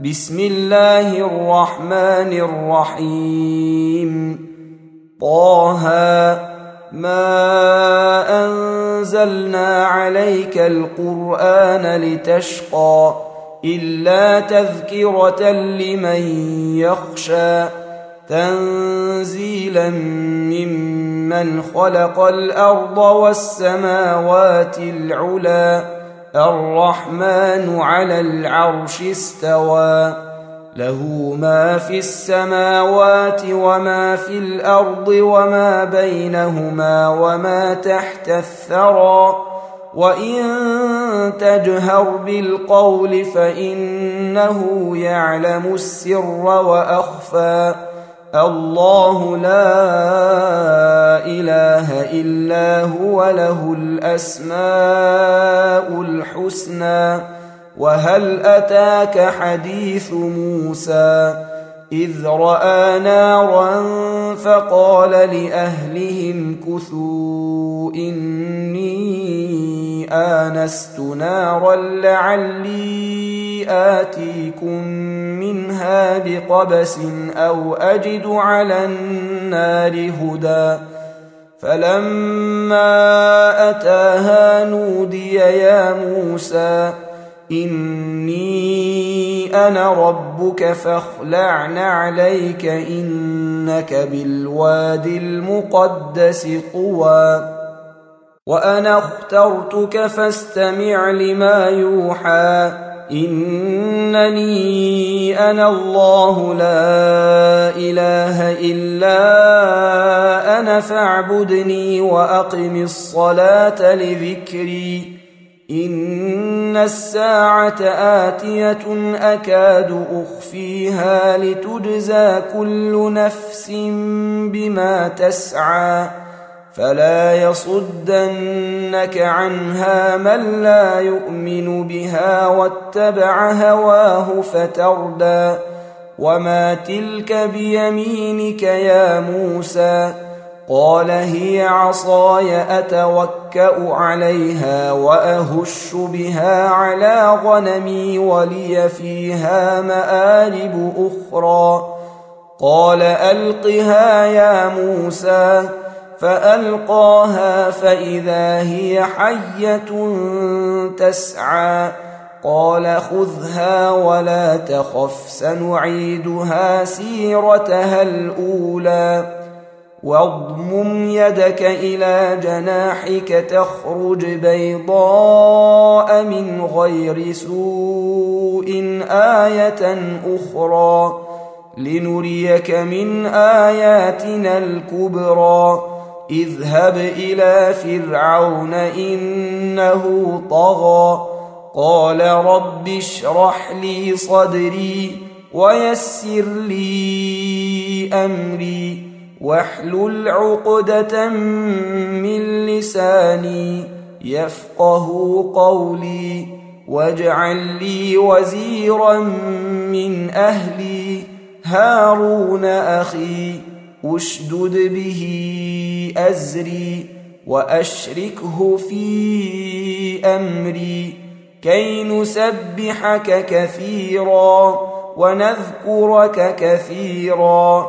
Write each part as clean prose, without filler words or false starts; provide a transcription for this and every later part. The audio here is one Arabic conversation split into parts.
بسم الله الرحمن الرحيم. طه ما أنزلنا عليك القرآن لتشقى إلا تذكرة لمن يخشى تنزيلا ممن خلق الأرض والسماوات العلى الرحمن على العرش استوى له ما في السماوات وما في الأرض وما بينهما وما تحت الثرى وإن تجهر بالقول فإنه يعلم السر وأخفى الله لا إله إلا هو له الأسماء الحسنى وهل أتاك حديث موسى إذ رأى نارا فقال لأهلهم كثوا إني آنست نارا لعلي آتيكم منها بقبس أو أجد على النار هدى فلما أتاها نودي يا موسى إني أنا ربك فاخلع نعليك إنك بالوادي المقدس طوى وأنا اخترتك فاستمع لما يوحى إنني أنا الله لا إله إلا أنا فاعبدني وأقم الصلاة لذكري إن الساعة آتية أكاد أخفيها لتجزى كل نفس بما تسعى فلا يصدنك عنها من لا يؤمن بها واتبع هواه فتردى وما تلك بيمينك يا موسى قال هي عصاي أتوكأ عليها وأهش بها على غنمي ولي فيها مآرب أخرى قال ألقها يا موسى فألقاها فإذا هي حية تسعى قال خذها ولا تخف سنعيدها سيرتها الأولى واضمم يدك إلى جناحك تخرج بيضاء من غير سوء آية أخرى لنريك من آياتنا الكبرى اذهب إلى فرعون إنه طغى قال رب اشرح لي صدري ويسر لي أمري واحلل عقدة من لساني يفقه قولي واجعل لي وزيرا من أهلي هارون أخي اشدد به أزري وأشركه في أمري كي نسبحك كثيرا ونذكرك كثيرا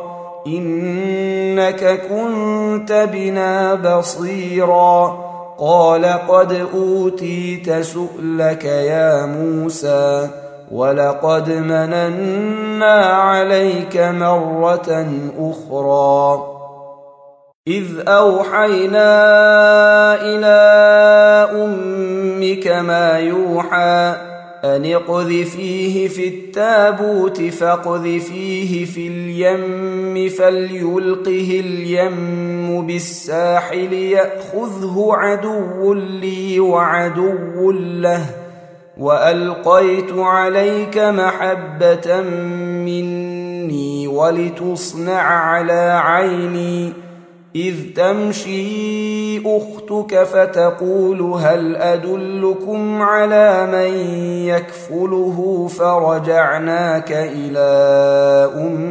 إنك كنت بنا بصيرا قال قد أوتيت سؤلك يا موسى ولقد مننا عليك مرة أخرى إذ أوحينا إلى أمك ما يوحى أن اقذفيه في التابوت فاقذفيه في اليم فليلقه اليم بالساحل يأخذه عدو لي وعدو له وألقيت عليك محبة مني ولتصنع على عيني إذ تمشي أختك فتقول هل أدلكم على من يكفله فرجعناك إلى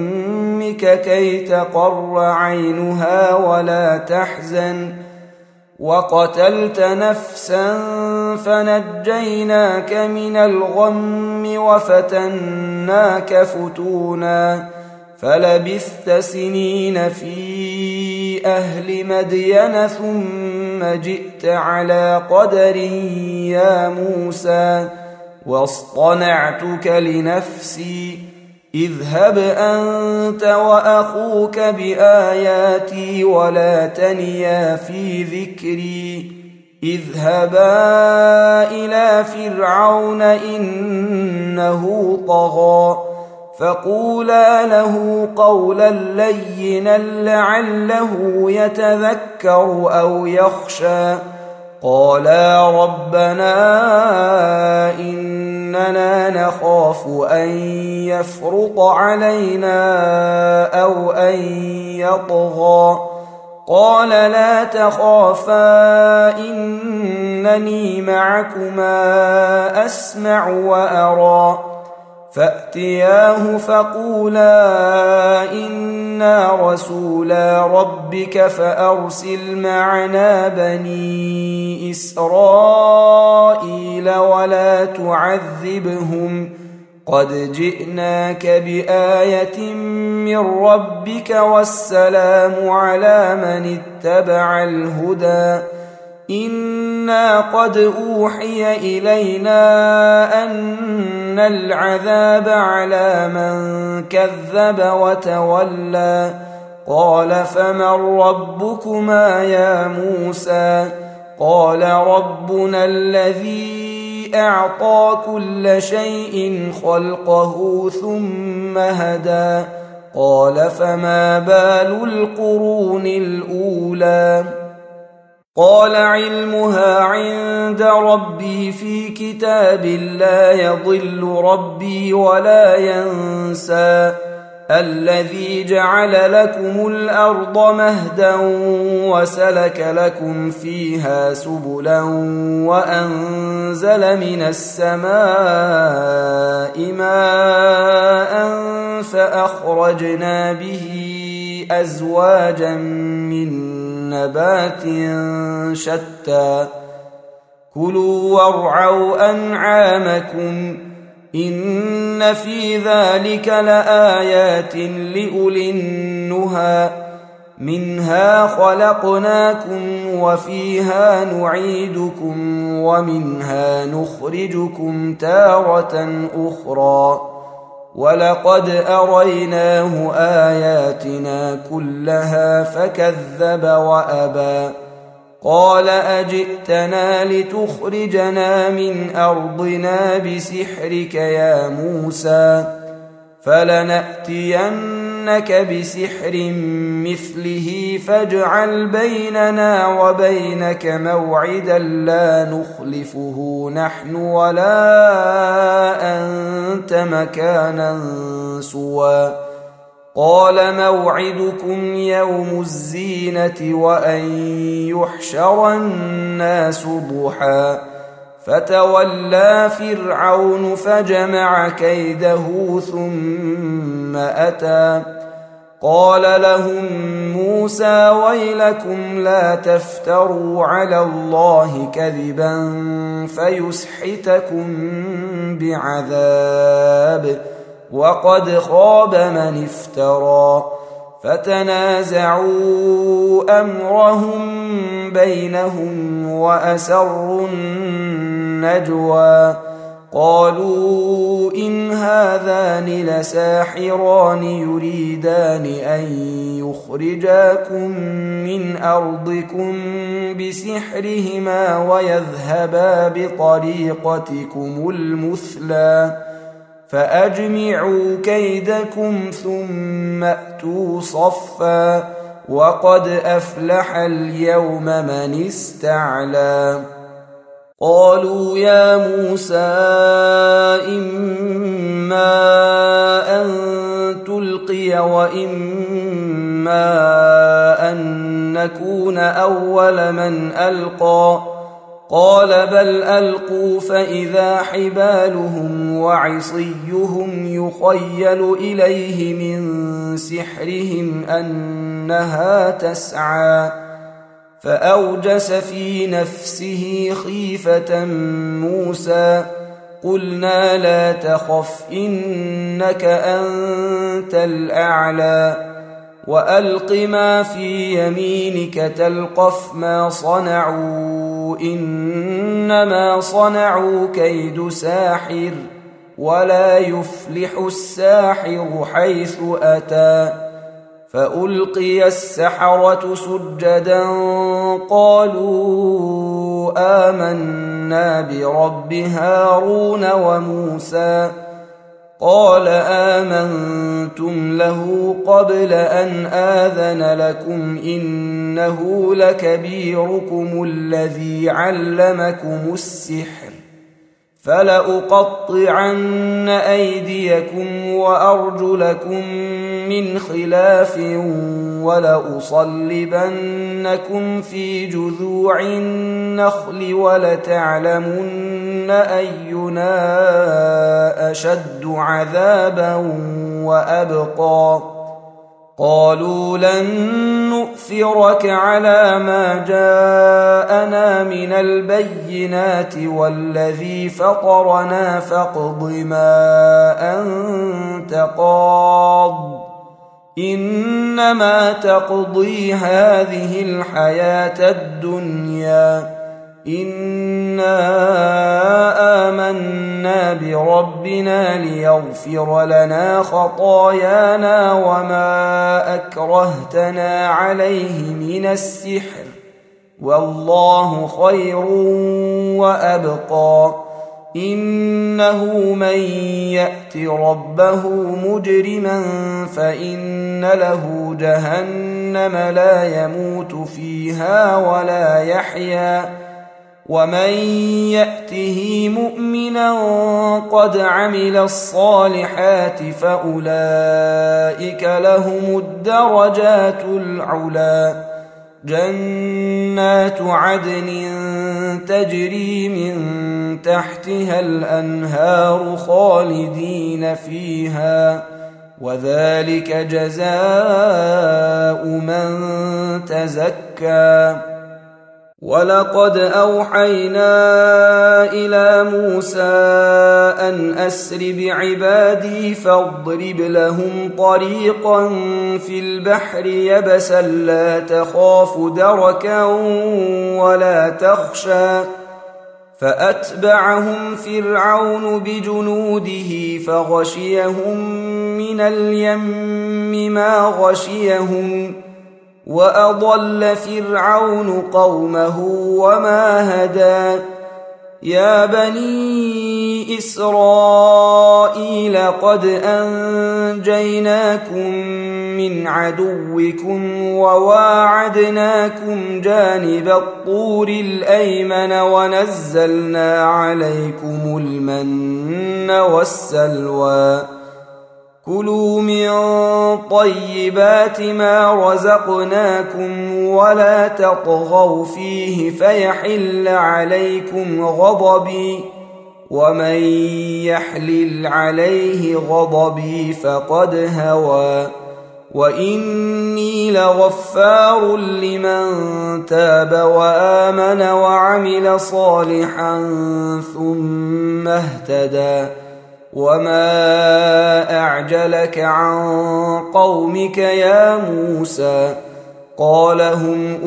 أمك كي تقر عينها ولا تحزن وقتلت نفسا فنجيناك من الغم وفتناك فتونا فلبثت سنين في أهل مدين ثم جئت على قدر يا موسى واصطنعتك لنفسي اذهب أنت وأخوك بآياتي ولا تنيا في ذكري اذهبا إلى فرعون إنه طغى فقولا له قولا لينا لعله يتذكر أو يخشى قالا ربنا إننا نخاف أن يفرط علينا أو أن يطغى قال لا تخافا إنني معكما أسمع وأرى فأتياه فقولا إنا رسولا ربك فأرسل معنا بني إسرائيل ولا تعذبهم قد جئناك بآية من ربك والسلام على من اتبع الهدى إنا قد أوحي إلينا أن العذاب على من كذب وتولى قال فمن ربكما يا موسى قال ربنا الذي أعطى كل شيء خلقه ثم هدى قال فما بال القرون الأولى قال علمها عند ربي في كتاب لا يضل ربي ولا ينسى الذي جعل لكم الأرض مهدا وسلك لكم فيها سبلا وأنزل من السماء ماء فأخرجنا به أزواجا من نبات شتى كلوا وارعوا أنعامكم إن في ذلك لآيات لأولي النهى منها خلقناكم وفيها نعيدكم ومنها نخرجكم تارة أخرى ولقد أريناه آياتنا كلها فكذب وأبى قال أجئتنا لتخرجنا من أرضنا بسحرك يا موسى فلنأتينك بسحر مثله فاجعل بيننا وبينك موعدا لا نخلفه نحن ولا أنت مكانا سوى قال موعدكم يوم الزينة وأن يحشر الناس ضحى فتولى فرعون فجمع كيده ثم أتى قال لهم موسى ويلكم لا تفتروا على الله كذبا فيسحتكم بعذاب وقد خاب من افترى فتنازعوا أمرهم بينهم وأسروا النجوى قالوا إن هذان لساحران يريدان أن يخرجاكم من أرضكم بسحرهما ويذهبا بطريقتكم المثلى فأجمعوا كيدكم ثم أتوا صفا وقد أفلح اليوم من استعلى قالوا يا موسى إما أن تلقي وإما أن نكون أول من ألقى قال بل ألقوا فإذا حبالهم وعصيهم يخيل إليه من سحرهم أنها تسعى فأوجس في نفسه خيفة موسى. قلنا لا تخف إنك أنت الأعلى وألق ما في يمينك تلقف ما صنعوا إنما صنعوا كيد ساحر ولا يفلح الساحر حيث أتى. فألقي السحرة سجدا قالوا آمنا برب هارون وموسى. قال آمنتم له قبل أن آذن لكم إنه لكبيركم الذي علمكم السحر فلأقطعن أيديكم وأرجلكم من خلاف ولأصلبنكم في جذوع النخل ولتعلمن أينا أشد عذابا وأبقى. قالوا لن نؤثرك على ما جاءنا من البينات والذي فطرنا فاقض ما أنت قاض إنما تقضي هذه الحياة الدنيا إنا آمنا بربنا ليغفر لنا خطايانا وما أكرهتنا عليه من السحر والله خير وأبقى. إنه من يأت ربه مجرما فإن له جهنم لا يموت فيها ولا يحيا ومن يأته مؤمنا قد عمل الصالحات فأولئك لهم الدرجات العلى. جنات عدن تجري من تحتها الأنهار خالدين فيها وذلك جزاء من تزكى. ولقد أوحينا إلى موسى أن أسر بعبادي فاضرب لهم طريقا في البحر يبسا لا تخاف دركا ولا تخشى. فأتبعهم فرعون بجنوده فغشيهم من اليم ما غشيهم وأضل فرعون قومه وما هدى. يا بني إسرائيل قد أنجيناكم من عدوكم وواعدناكم جانب الطور الأيمن ونزلنا عليكم المن والسلوى. كلوا من طيبات ما رزقناكم ولا تطغوا فيه فيحل عليكم غضبي ومن يحلل عليه غضبي فقد هوى. وإني لغفار لمن تاب وآمن وعمل صالحا ثم اهتدى. وما أعجلك عن قومك يا موسى؟ قال هم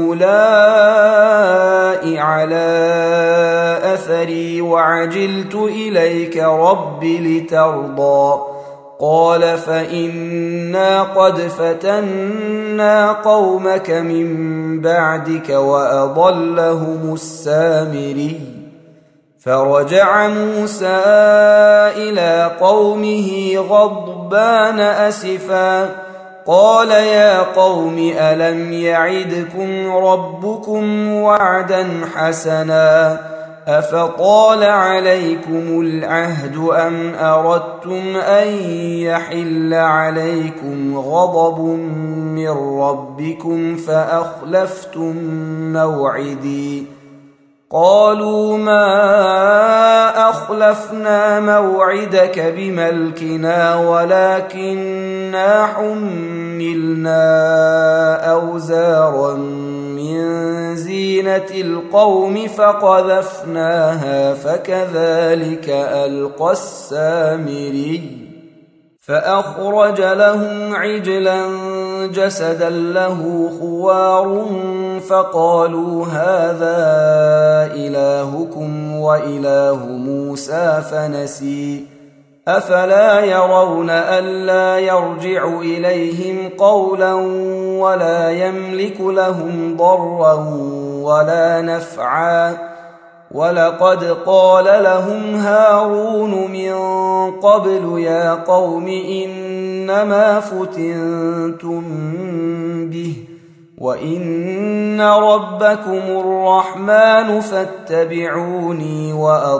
أولئك على أثري وعجلت إليك رب لترضى. قال فإنا قد فتنا قومك من بعدك وأضلهم السامري. فرجع موسى إلى قومه غضبان أسفا قال يا قوم ألم يعدكم ربكم وعدا حسنا أفطال عليكم العهد أم أردتم أن يحل عليكم غضب من ربكم فأخلفتم موعدي؟ قالوا ما أخلفنا موعدك بملكنا ولكننا حملنا أوزارا من زينة القوم فقذفناها فكذلك ألقى السامري فأخرج لهم عجلا جسدا له خوار فقالوا هذا إلهكم وإله موسى فنسي أفلا يرون ألا يرجع إليهم قولا ولا يملك لهم ضرا ولا نفعا ولقد قال لهم هارون من قبل يا قوم إنما فتنتم به وإن ربكم الرحمن فاتبعوني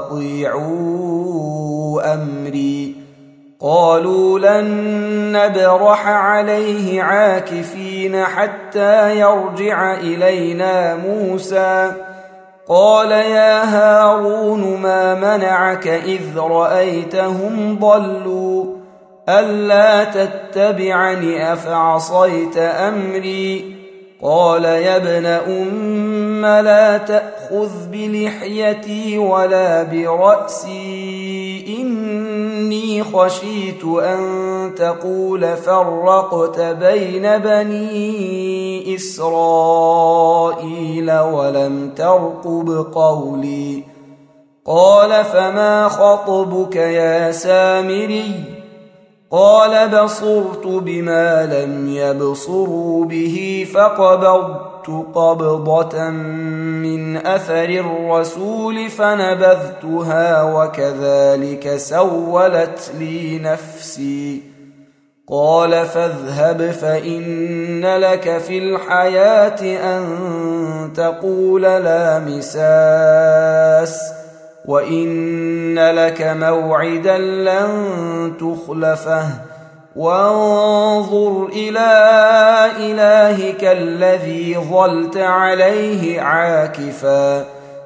وأطيعوا أمري قالوا لن نبرح عليه عاكفين حتى يرجع إلينا موسى قال يا هارون ما منعك إذ رأيتهم ضلوا ألا تتبعني أفعصيت أمري قال يا ابن أم لا تأخذ بلحيتي ولا برأسي إني خشيت أن تقول فرقت بين بني إسرائيل ولم ترقب قولي قال فما خطبك يا سامري قال بصرت بما لم يبصروا به فقبضت قبضة من أثر الرسول فنبذتها وكذلك سولت لي نفسي قال فاذهب فإن لك في الحياة أن تقول لا مساس وإن لك موعدا لن تخلفه وانظر إلى إلهك الذي ظلت عليه عاكفا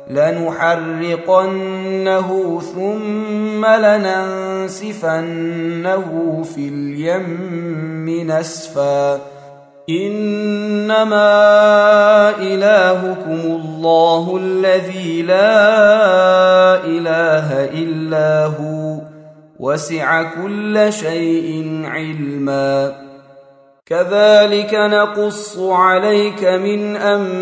لنحرقنه ثم لننسفنه في اليم نسفا إنما إلهكم الله الذي لا إله إلا هو وسع كل شيء علما كذلك نقص عليك من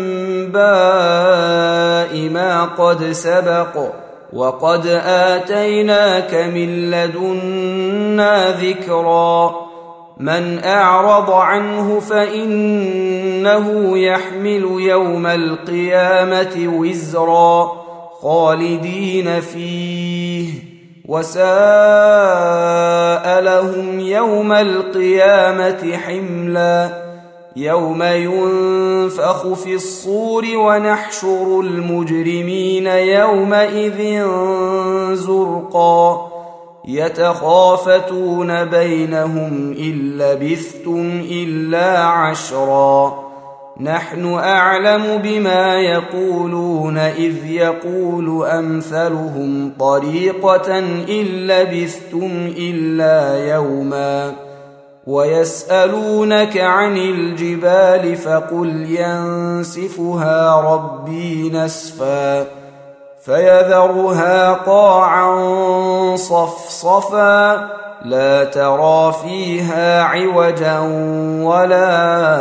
أنباء ما قد سبق وقد آتيناك من لدنا ذكرا من أعرض عنه فإنه يحمل يوم القيامة وزرا خالدين فيه وساء لهم يوم القيامة حملا يوم ينفخ في الصور ونحشر المجرمين يومئذ زرقا يتخافتون بينهم إن لبثتم إلا عشرا نحن أعلم بما يقولون إذ يقول أمثلهم طريقة إن لبثتم إلا يوما ويسألونك عن الجبال فقل ينسفها ربي نسفا فيذرها قاعا صفصفا لا ترى فيها عوجا ولا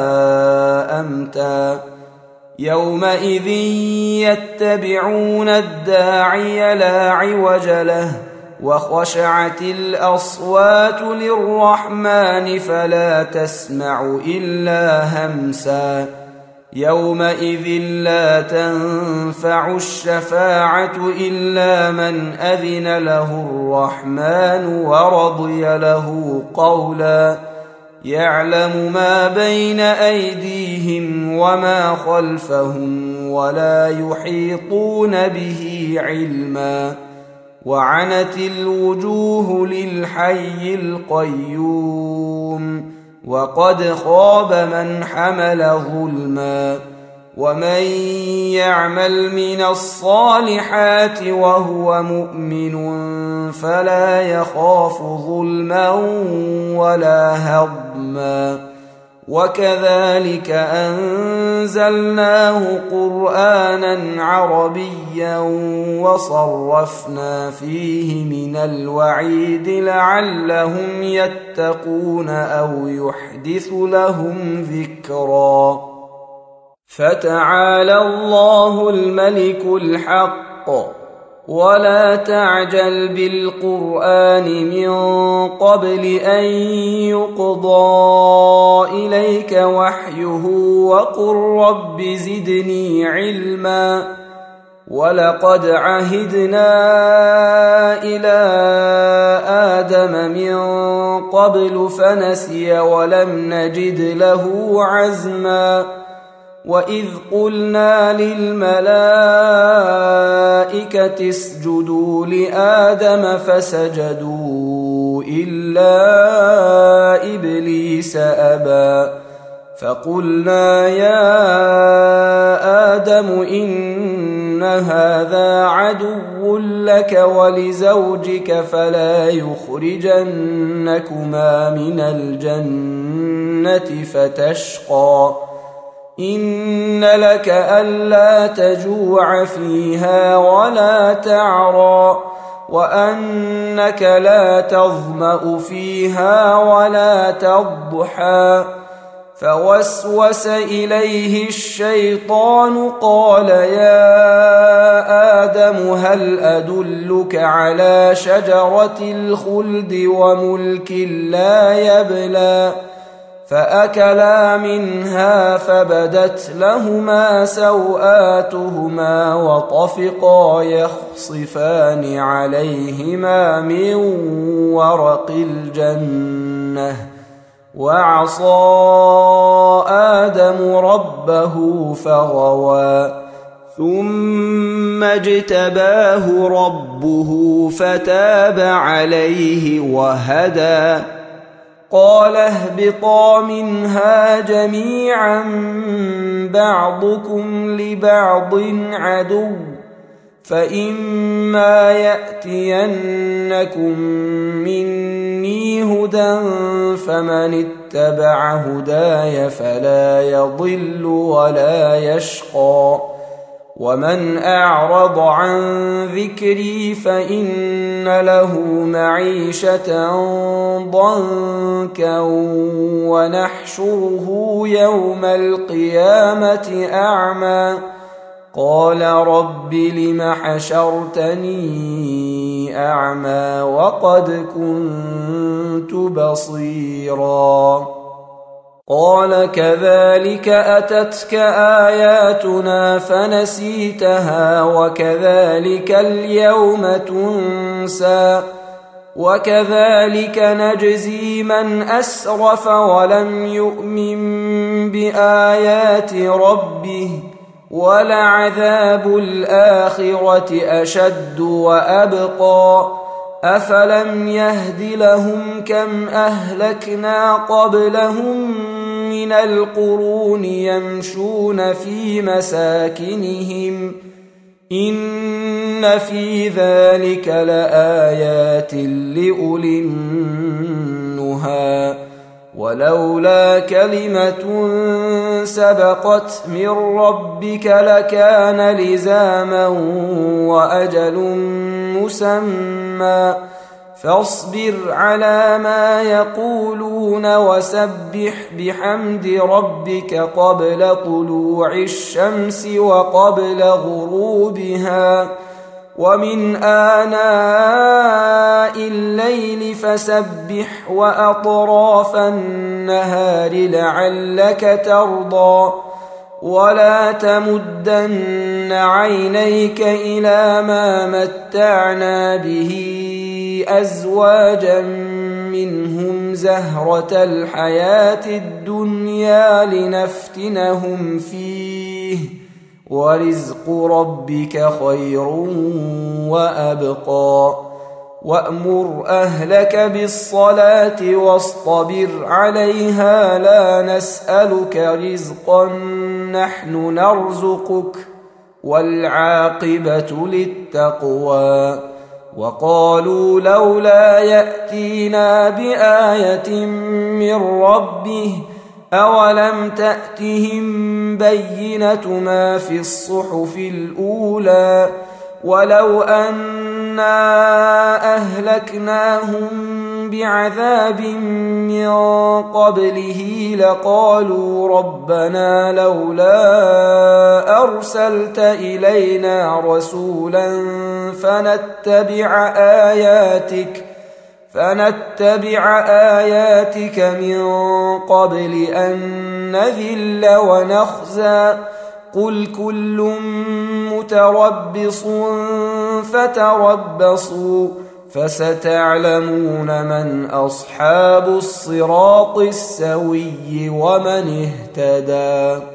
أمتا يومئذ يتبعون الداعي لا عوج له وخشعت الأصوات للرحمن فلا تسمع إلا همسا يومئذ لا تنفع الشفاعة إلا من أذن له الرحمن ورضي له قولا يعلم ما بين أيديهم وما خلفهم ولا يحيطون به علما وعنت الوجوه للحي القيوم وقد خاب من حمل ظلما ومن يعمل من الصالحات وهو مؤمن فلا يخاف ظلما ولا هضما وكذلك أنزلناه قرآنا عربيا وصرفنا فيه من الوعيد لعلهم يتقون أو يحدث لهم ذكرا. فتعالى الله الملك الحق ولا تعجل بالقرآن من قبل أن يقضى إليك وحيه وقل رب زدني علما. ولقد عهدنا إلى آدم من قبل فنسي ولم نجد له عزما. وإذ قلنا للملائكة اسجدوا لآدم فسجدوا إلا إبليس أبى فقلنا يا آدم إن هذا عدو لك ولزوجك فلا يخرجنكما من الجنة فتشقى. إن لك ألا تجوع فيها ولا تعرى وأنك لا تظمأ فيها ولا تضحى. فوسوس إليه الشيطان قال يا آدم هل أدلك على شجرة الخلد وملك لا يبلى. فأكلا منها فبدت لهما سوآتهما وطفقا يخصفان عليهما من ورق الجنة وعصى آدم ربه فغوى ثم اجتباه ربه فتاب عليه وهدى. قال اهبطا منها جميعا بعضكم لبعض عدو فإما يأتينكم مني هدى فمن اتبع هداي فلا يضل ولا يشقى. ومن أعرض عن ذكري فإن له معيشة ضنكا ونحشره يوم القيامة أعمى. قال رب لم حشرتني أعمى وقد كنت بصيرا. قال كذلك أتتك آياتنا فنسيتها وكذلك اليوم تنسى. وكذلك نجزي من أسرف ولم يؤمن بآيات ربه ولعذاب الآخرة أشد وأبقى. أفلم يهد لهم كم أهلكنا قبلهم من القرون يمشون في مساكنهم إن في ذلك لآيات لأولي النهى. ولولا كلمة سبقت من ربك لكان لزاما وأجل مسمى. فاصبر على ما يقولون وسبح بحمد ربك قبل طلوع الشمس وقبل غروبها ومن آناء الليل فسبح وأطراف النهار لعلك ترضى. ولا تمدن عينيك إلى ما متعنا به أزواجا منهم زهرة الحياة الدنيا لنفتنهم فيه ورزق ربك خير وأبقى. وأمر أهلك بالصلاة واصطبر عليها لا نسألك رزقا نحن نرزقك والعاقبة للتقوى. وقالوا لولا يأتينا بآية من ربه أولم تأتهم بينة ما في الصحف الأولى ولو أنا أهلكناهم بعذاب من قبله لقالوا ربنا لولا أرسلت إلينا رسولا فنتبع آياتك من قبل أن نذل ونخزى قل كل متربص فتربصوا فستعلمون من أصحاب الصراط السوي ومن اهتدى.